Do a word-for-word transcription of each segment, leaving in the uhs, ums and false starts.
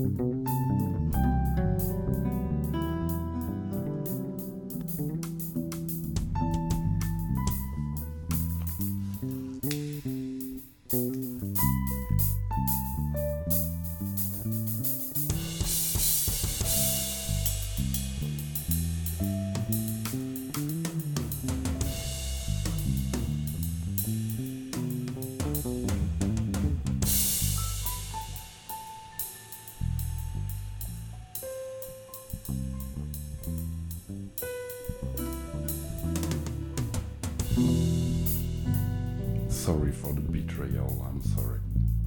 Sorry for the betrayal, I'm sorry.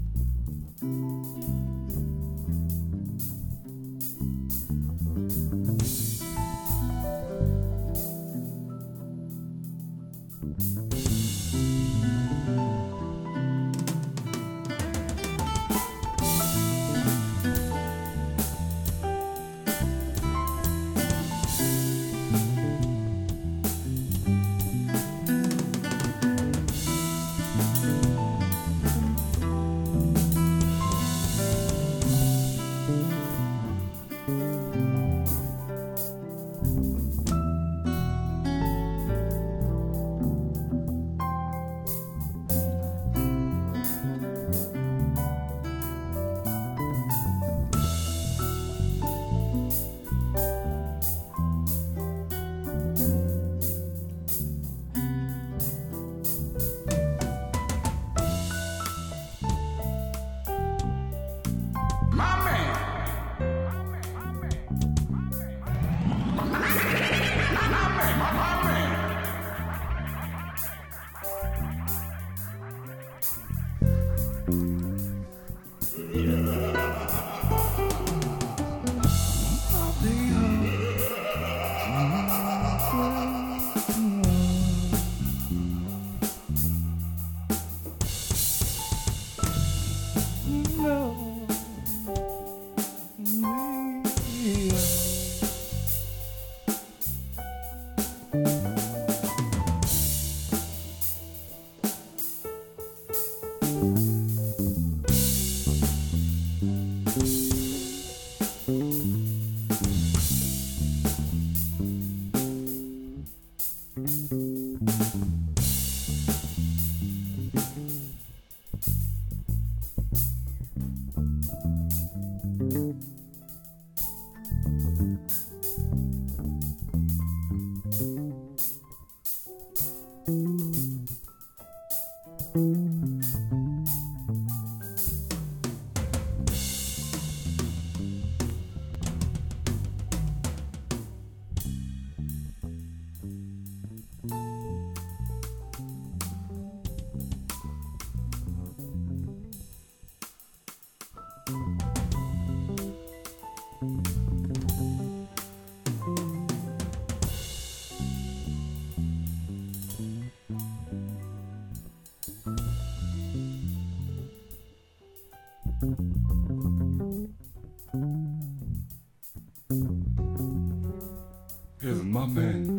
Here's my man.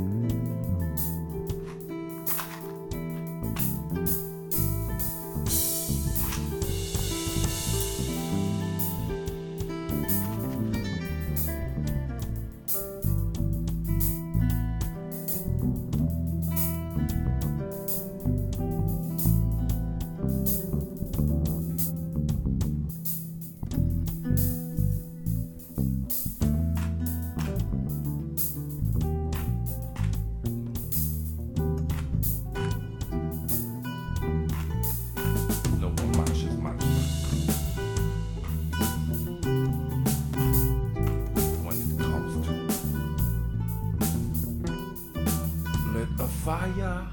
No one matches match when it comes to lit a fire.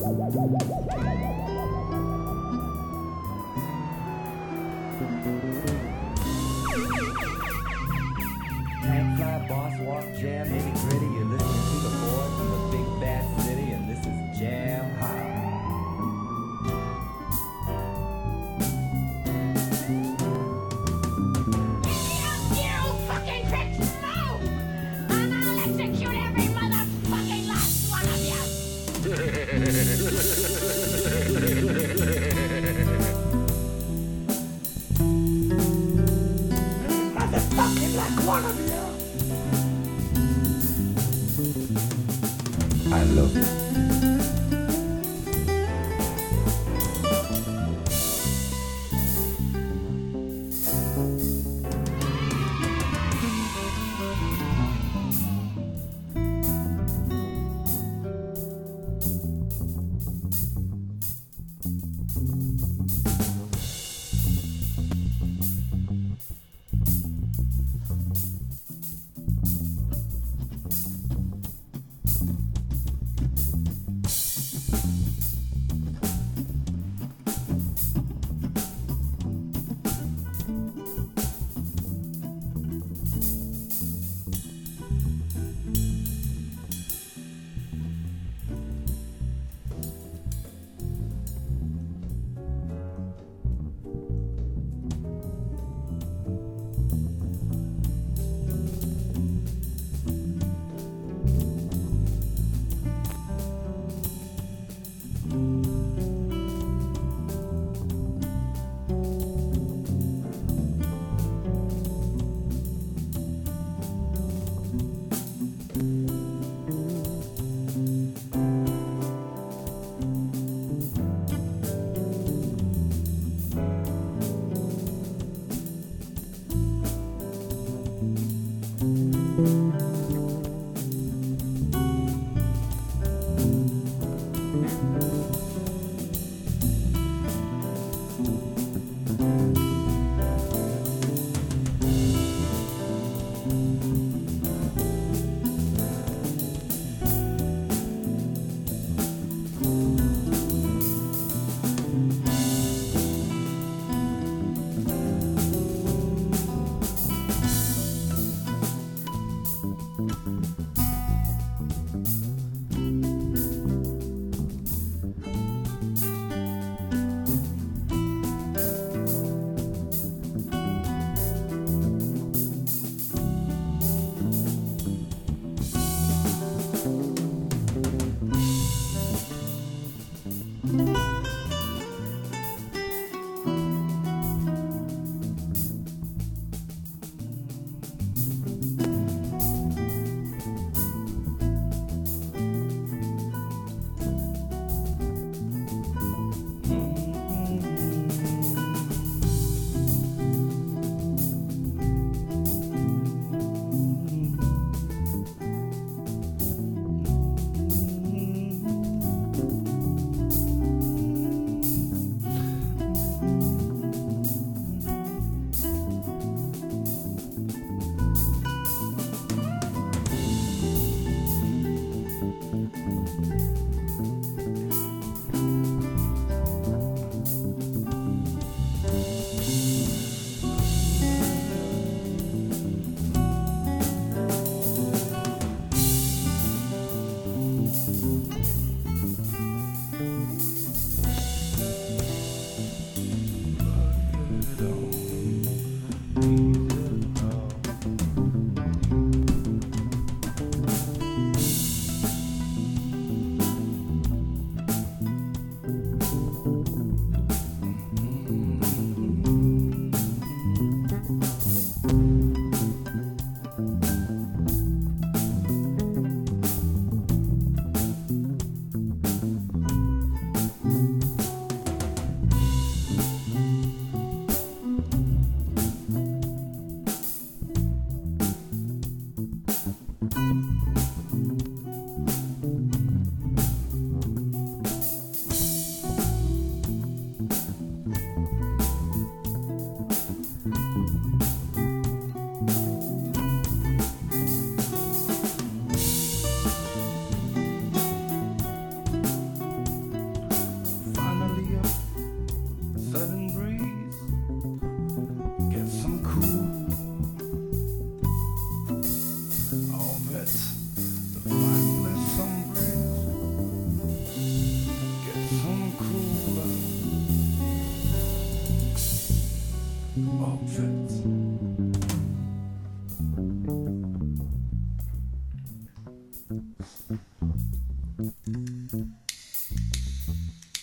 Tank fly, boss walk, jam, nitty gritty. You're listening to the boys from the big bad city, and this is Jam Hot. You fucking pricks, move! And I'll execute every motherfucking last one of you! Motherfucking like one of you! I love you.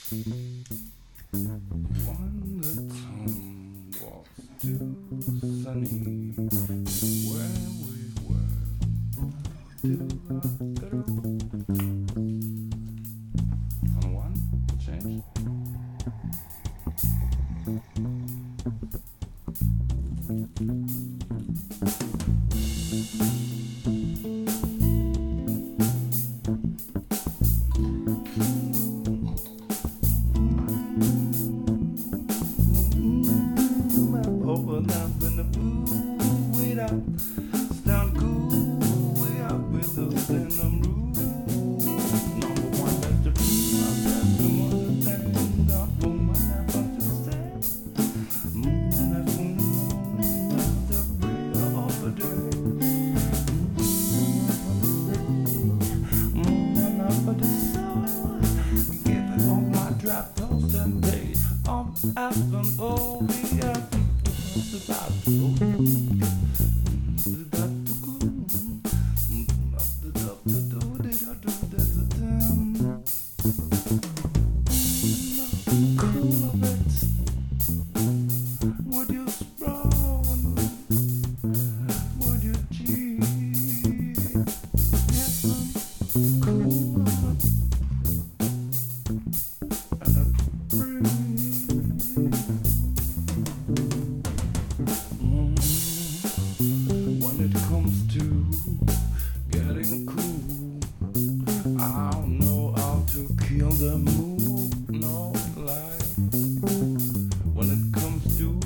One the tongue was too sunny where we were to a through. On one change. Open up in the blue, wait up, stand cool, way up with us in the room. Number one, that's the truth, I'm just the one that stand up, boom, I never just stand. Moon, that's from the moon, that's the real of the day. Moon, I never the sun, give it all my drop toast and day. I'm asking, oh, we have about to go. About to go. Cool of it. Would you sprawl? Would you cheat? Yes, I'm cool of it. And I'm free. When it comes to getting cool, I don't know how to kill the mood, no lie. When it comes to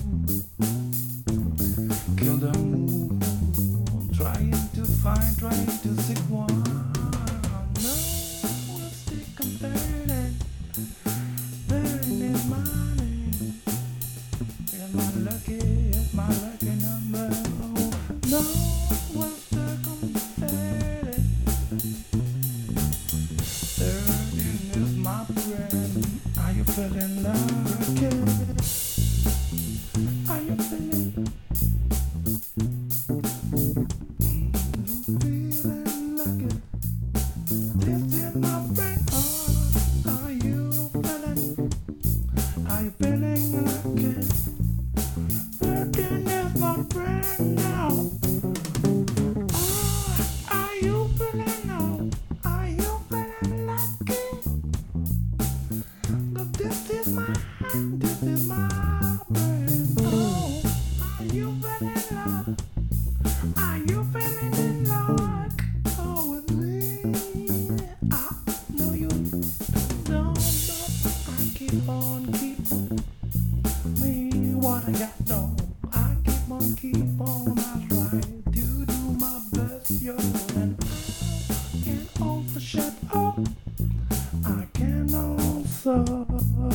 kill the mood, I'm trying to find, trying to seek one. No, we'll stick and burning, burning is money. It's my lucky, it's my lucky number. No, what's the confetti? Thirteen is my friend. Are you feeling lucky? Are you feeling? Feeling lucky? This is my friend. Oh, are you feeling? Are you feeling lucky? Thirteen is my friend now. This is my, this is my brain. Oh, are you feeling love? Are you feeling in love? Oh, with me. I know you don't, but I keep on, keep on. Me, what I got, no. I keep on, keep on. That's right. To do my best, yo. And I can also shut up. I can also.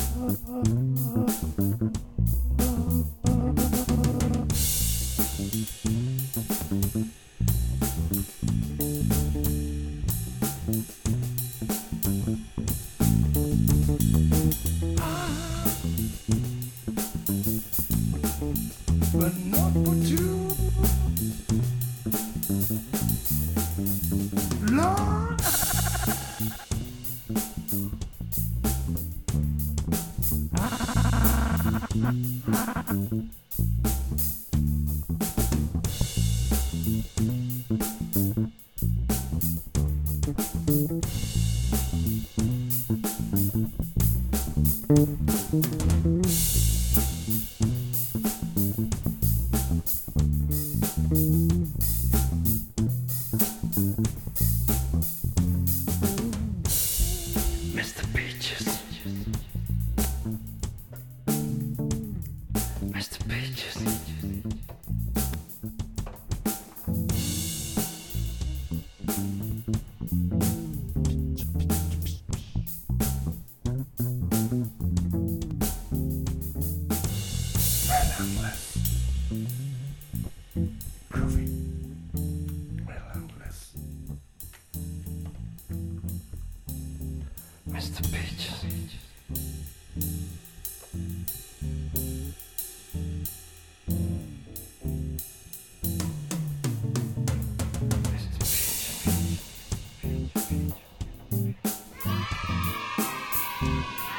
But not for two. Lord. Mister Peaches. Mister Peaches.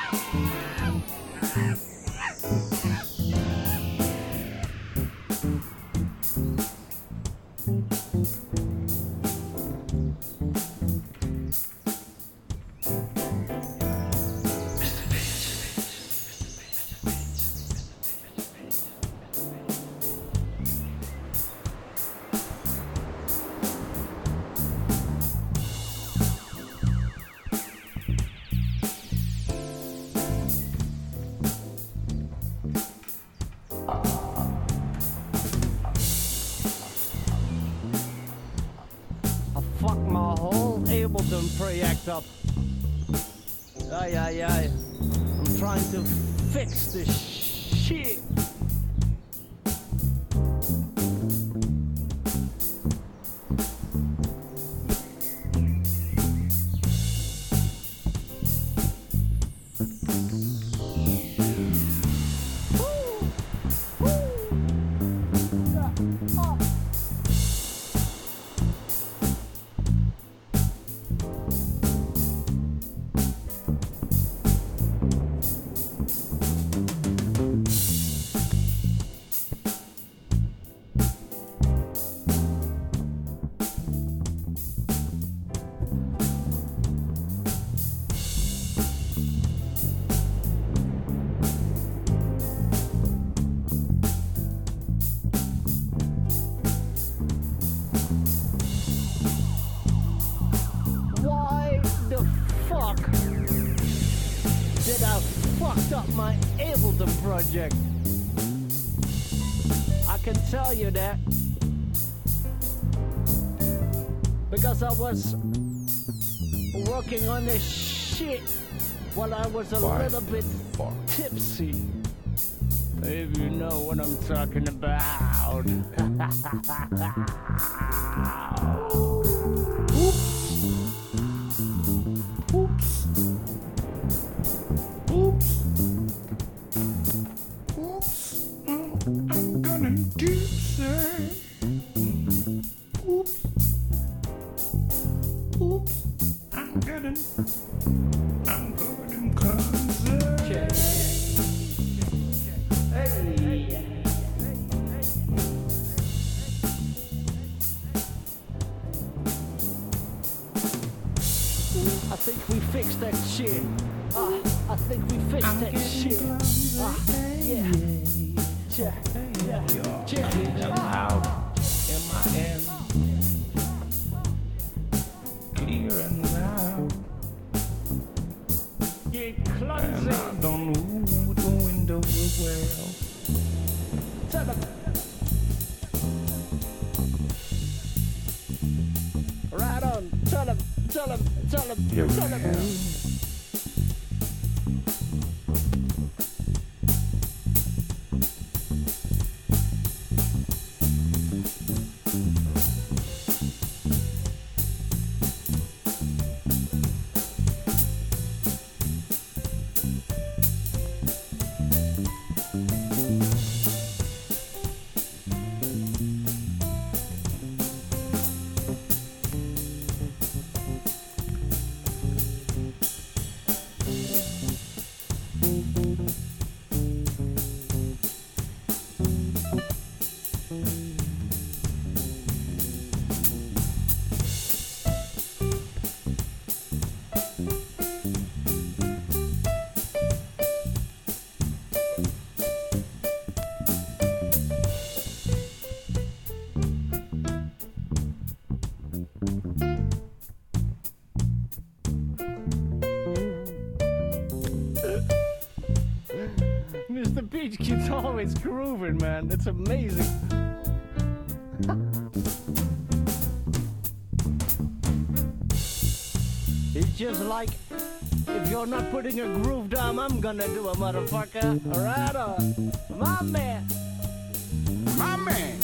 I fucked my whole Ableton project up. Aye, aye, aye. I'm trying to fix this shit. Why the fuck did I fucked up my Ableton project? I can tell you that because I was working on this shit while I was a Why little bit fuck? tipsy. If you know what I'm talking about. Oops. Oops. Oops. Mm, I'm gonna do say. Oops. Oops. I'm gonna. I'm gonna concern. I think we fixed that shit. Ah, I think we fixed I'm that getting shit. clumsy. Ah, yeah. Yeah, yeah, yeah. Ah. In my hand, clear and loud, Get and clumsy. I don't know who the window is well. Tell them. Right on. Tell them. Tell them. Tell them. Here we Tell them. go. Mister Peach keeps always grooving, man. It's amazing. It's just like, if you're not putting a groove down, I'm gonna do a motherfucker. Right on. My man. My man.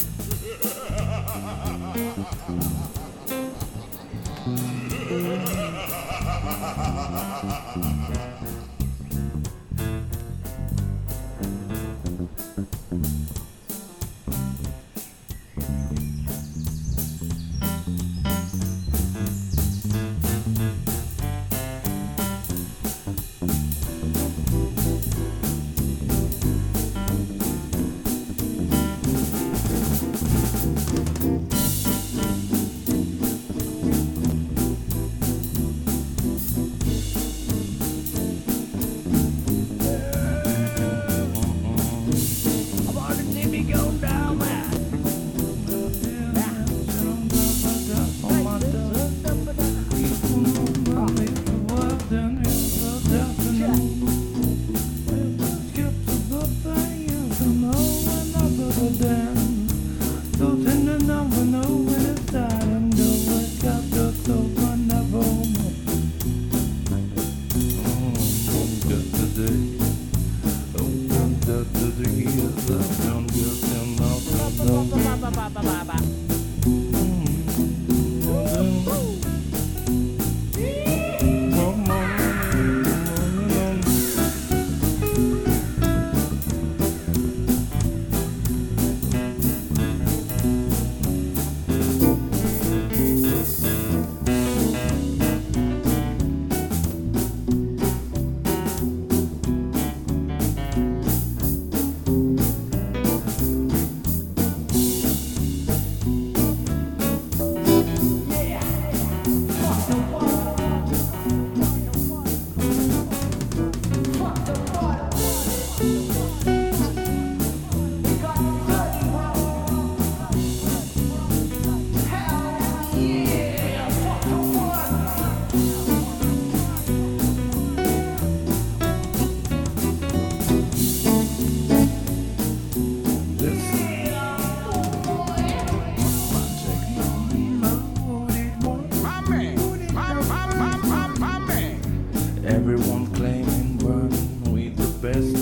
Everyone claiming run with the best.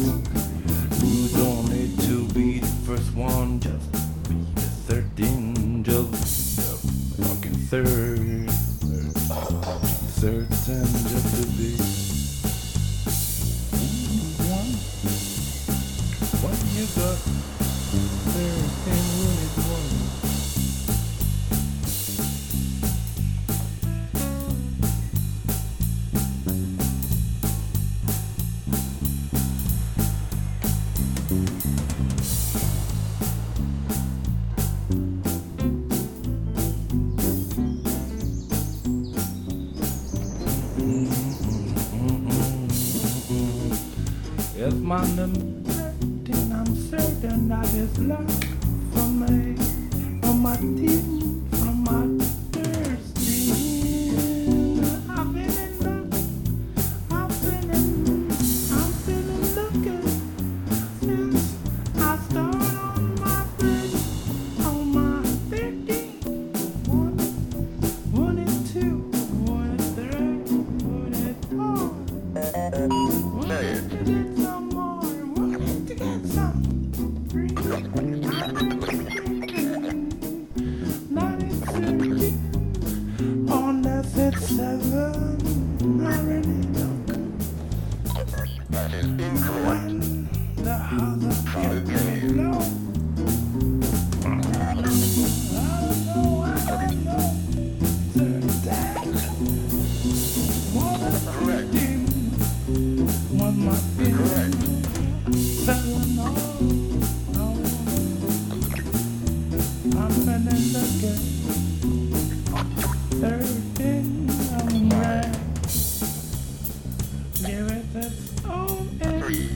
You don't need to be the first one, just be the thirteen, just the fucking third. Certain just to be one. What you got? Thirteen unit one. Yes, man, I'm certain, I'm certain that it's luck for me, for my team, for my thirsty. I've been in luck, I've been in, I'm feeling lucky since I started on my bridge, on my thirteen. One, one and two, one and three, one and four. One to get some more, one to get some free. ninety-three, unless it's seven, I really don't. When the other people know, I don't know, I don't know. Certain, more than fifteen. One my correct. Seven, no, no. I'm feeling lucky. Thirteen, I'm right. Give it its own end.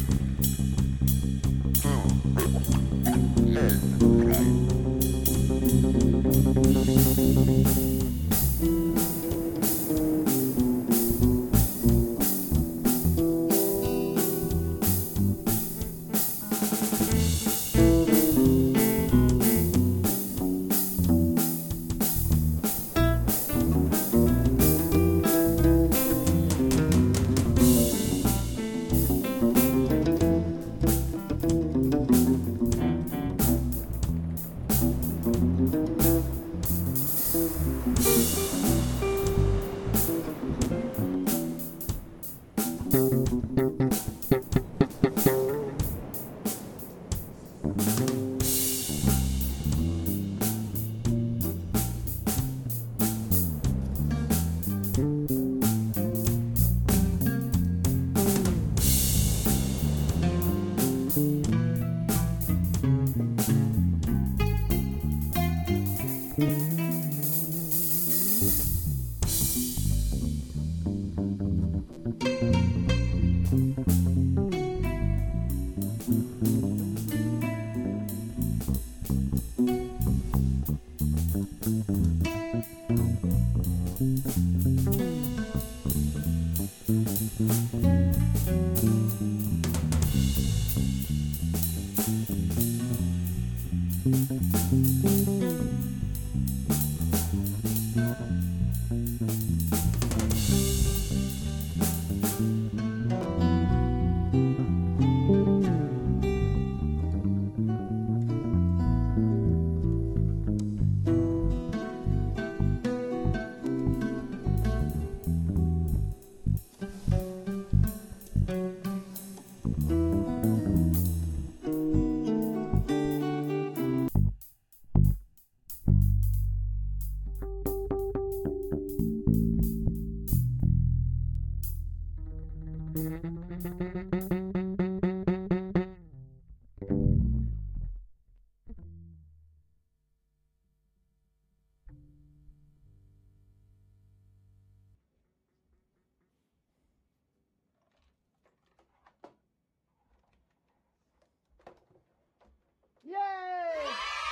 Yay!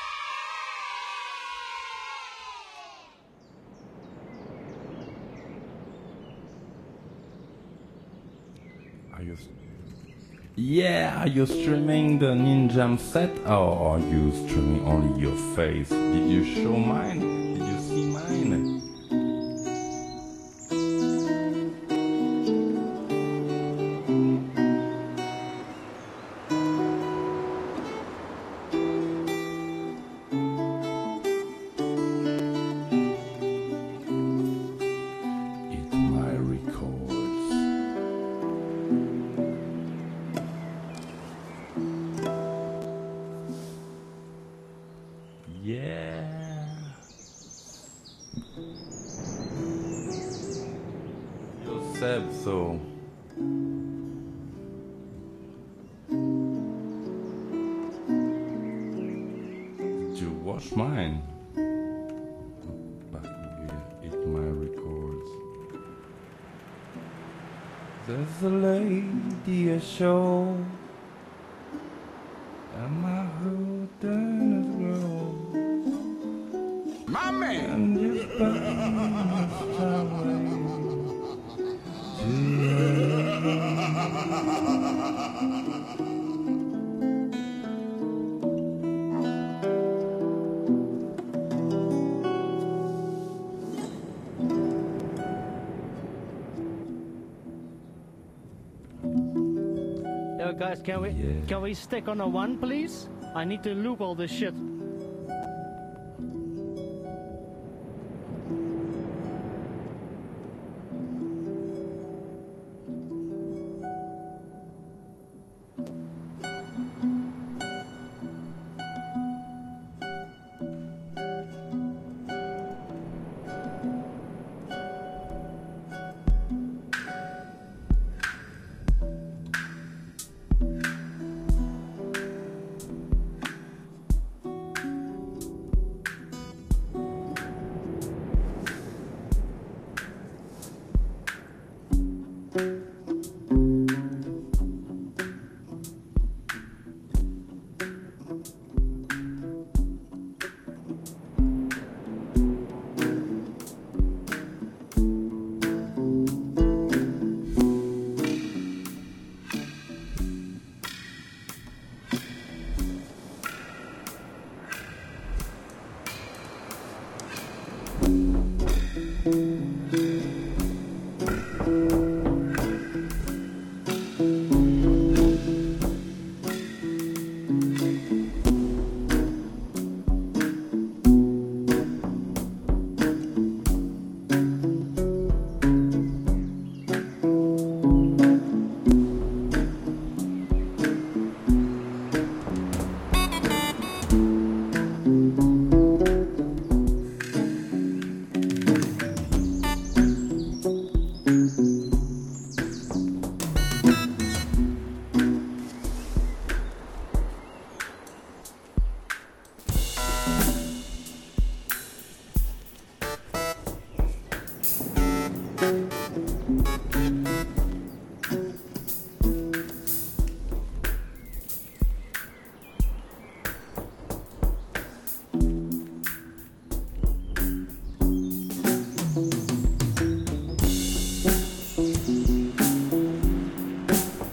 Are you? s- Yeah, are you streaming the Ninjam set, or are you streaming only your face? Did you show mine? Did you see mine? It's my records. Yeah. You said so. Did you watch mine? But yeah, it's my records. There's a lady a show, and my hood done as well. My man. And just by highway Yo, guys, can we Yeah. can we stick on a one, please? I need to loop all this shit.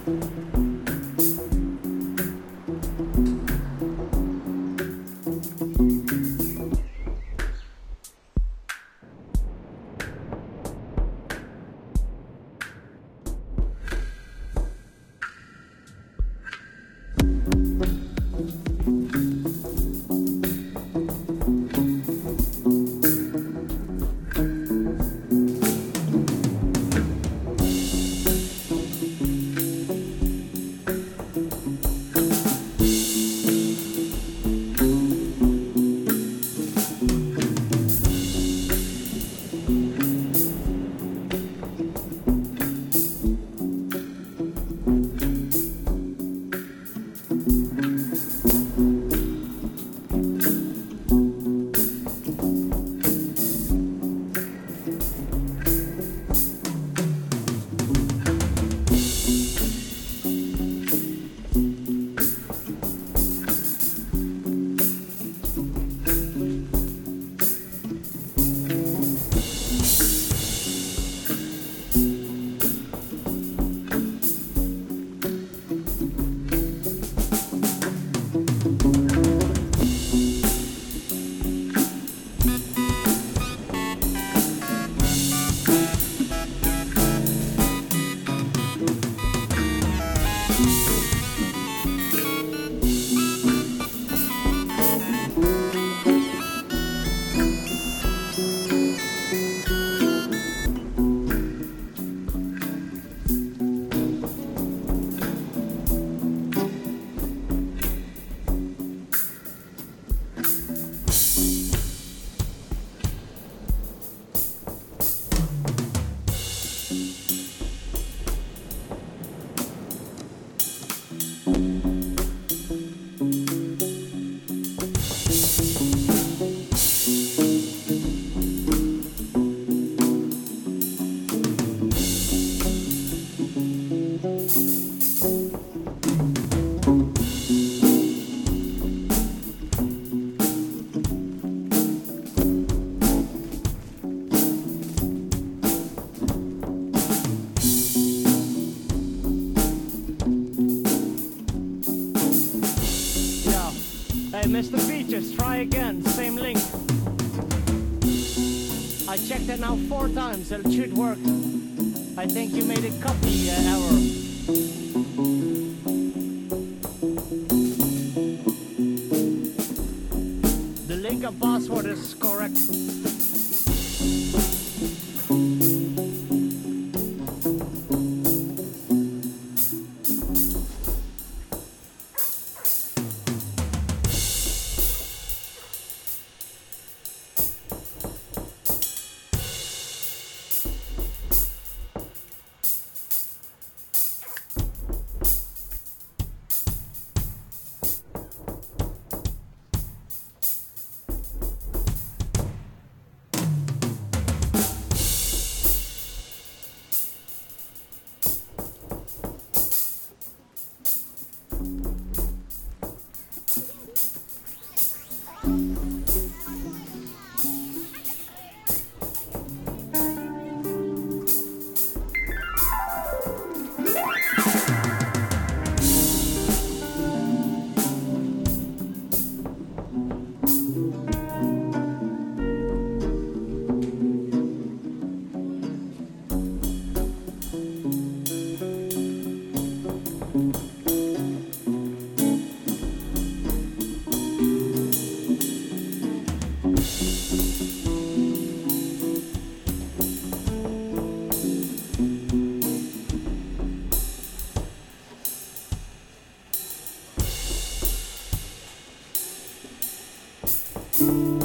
Hey, Mister Peaches, try again. Same link. I checked it now four times. It should work. I think you made a copy uh, error. The link and password is correct. Thank you.